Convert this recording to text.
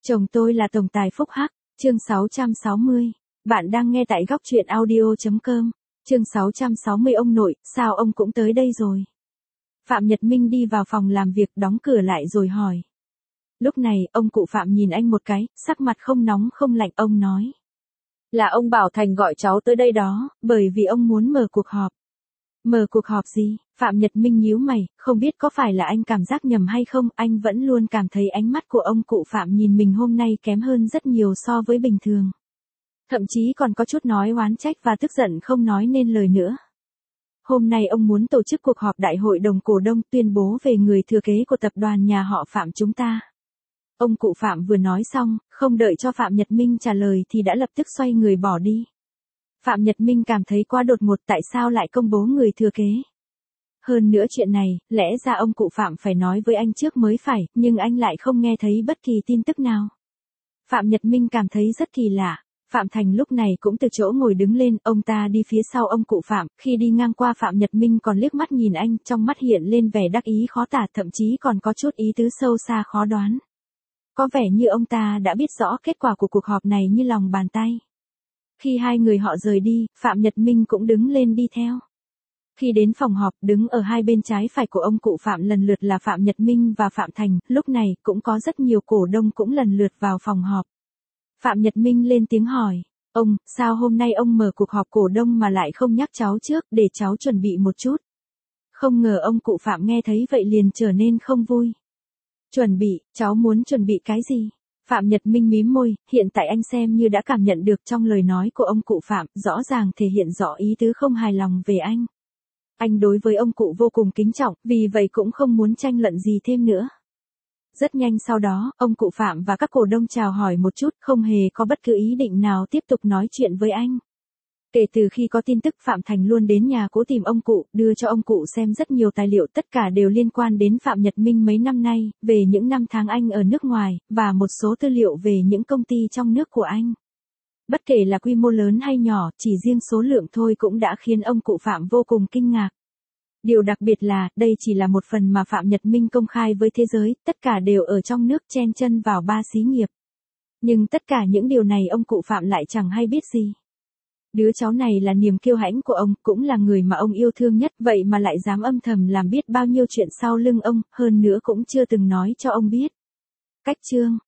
Chồng tôi là tổng tài phúc hắc, chương 660. Bạn đang nghe tại góc truyện audio.com. Chương 660 ông nội, sao ông cũng tới đây rồi? Phạm Nhật Minh đi vào phòng làm việc đóng cửa lại rồi hỏi. Lúc này, ông cụ Phạm nhìn anh một cái, sắc mặt không nóng không lạnh, ông nói. Là ông Bảo Thành gọi cháu tới đây đó, bởi vì ông muốn mở cuộc họp. Mở cuộc họp gì? Phạm Nhật Minh nhíu mày, không biết có phải là anh cảm giác nhầm hay không, anh vẫn luôn cảm thấy ánh mắt của ông cụ Phạm nhìn mình hôm nay kém hơn rất nhiều so với bình thường. Thậm chí còn có chút nói oán trách và tức giận không nói nên lời nữa. Hôm nay ông muốn tổ chức cuộc họp đại hội đồng cổ đông tuyên bố về người thừa kế của tập đoàn nhà họ Phạm chúng ta. Ông cụ Phạm vừa nói xong, không đợi cho Phạm Nhật Minh trả lời thì đã lập tức xoay người bỏ đi. Phạm Nhật Minh cảm thấy quá đột ngột tại sao lại công bố người thừa kế. Hơn nữa chuyện này, lẽ ra ông cụ Phạm phải nói với anh trước mới phải, nhưng anh lại không nghe thấy bất kỳ tin tức nào. Phạm Nhật Minh cảm thấy rất kỳ lạ. Phạm Thành lúc này cũng từ chỗ ngồi đứng lên, ông ta đi phía sau ông cụ Phạm, khi đi ngang qua Phạm Nhật Minh còn liếc mắt nhìn anh, trong mắt hiện lên vẻ đắc ý khó tả, thậm chí còn có chút ý tứ sâu xa khó đoán. Có vẻ như ông ta đã biết rõ kết quả của cuộc họp này như lòng bàn tay. Khi hai người họ rời đi, Phạm Nhật Minh cũng đứng lên đi theo. Khi đến phòng họp, đứng ở hai bên trái phải của ông cụ Phạm lần lượt là Phạm Nhật Minh và Phạm Thành, lúc này cũng có rất nhiều cổ đông cũng lần lượt vào phòng họp. Phạm Nhật Minh lên tiếng hỏi, ông, sao hôm nay ông mở cuộc họp cổ đông mà lại không nhắc cháu trước để cháu chuẩn bị một chút? Không ngờ ông cụ Phạm nghe thấy vậy liền trở nên không vui. Chuẩn bị, cháu muốn chuẩn bị cái gì? Phạm Nhật Minh mím môi, hiện tại anh xem như đã cảm nhận được trong lời nói của ông cụ Phạm, rõ ràng thể hiện rõ ý tứ không hài lòng về anh. Anh đối với ông cụ vô cùng kính trọng, vì vậy cũng không muốn tranh luận gì thêm nữa. Rất nhanh sau đó, ông cụ Phạm và các cổ đông chào hỏi một chút, không hề có bất cứ ý định nào tiếp tục nói chuyện với anh. Kể từ khi có tin tức Phạm Thành luôn đến nhà cố tìm ông cụ, đưa cho ông cụ xem rất nhiều tài liệu tất cả đều liên quan đến Phạm Nhật Minh mấy năm nay, về những năm tháng anh ở nước ngoài, và một số tư liệu về những công ty trong nước của anh. Bất kể là quy mô lớn hay nhỏ, chỉ riêng số lượng thôi cũng đã khiến ông cụ Phạm vô cùng kinh ngạc. Điều đặc biệt là, đây chỉ là một phần mà Phạm Nhật Minh công khai với thế giới, tất cả đều ở trong nước chen chân vào ba xí nghiệp. Nhưng tất cả những điều này ông cụ Phạm lại chẳng hay biết gì. Đứa cháu này là niềm kiêu hãnh của ông, cũng là người mà ông yêu thương nhất, vậy mà lại dám âm thầm làm biết bao nhiêu chuyện sau lưng ông, hơn nữa cũng chưa từng nói cho ông biết. Cách chương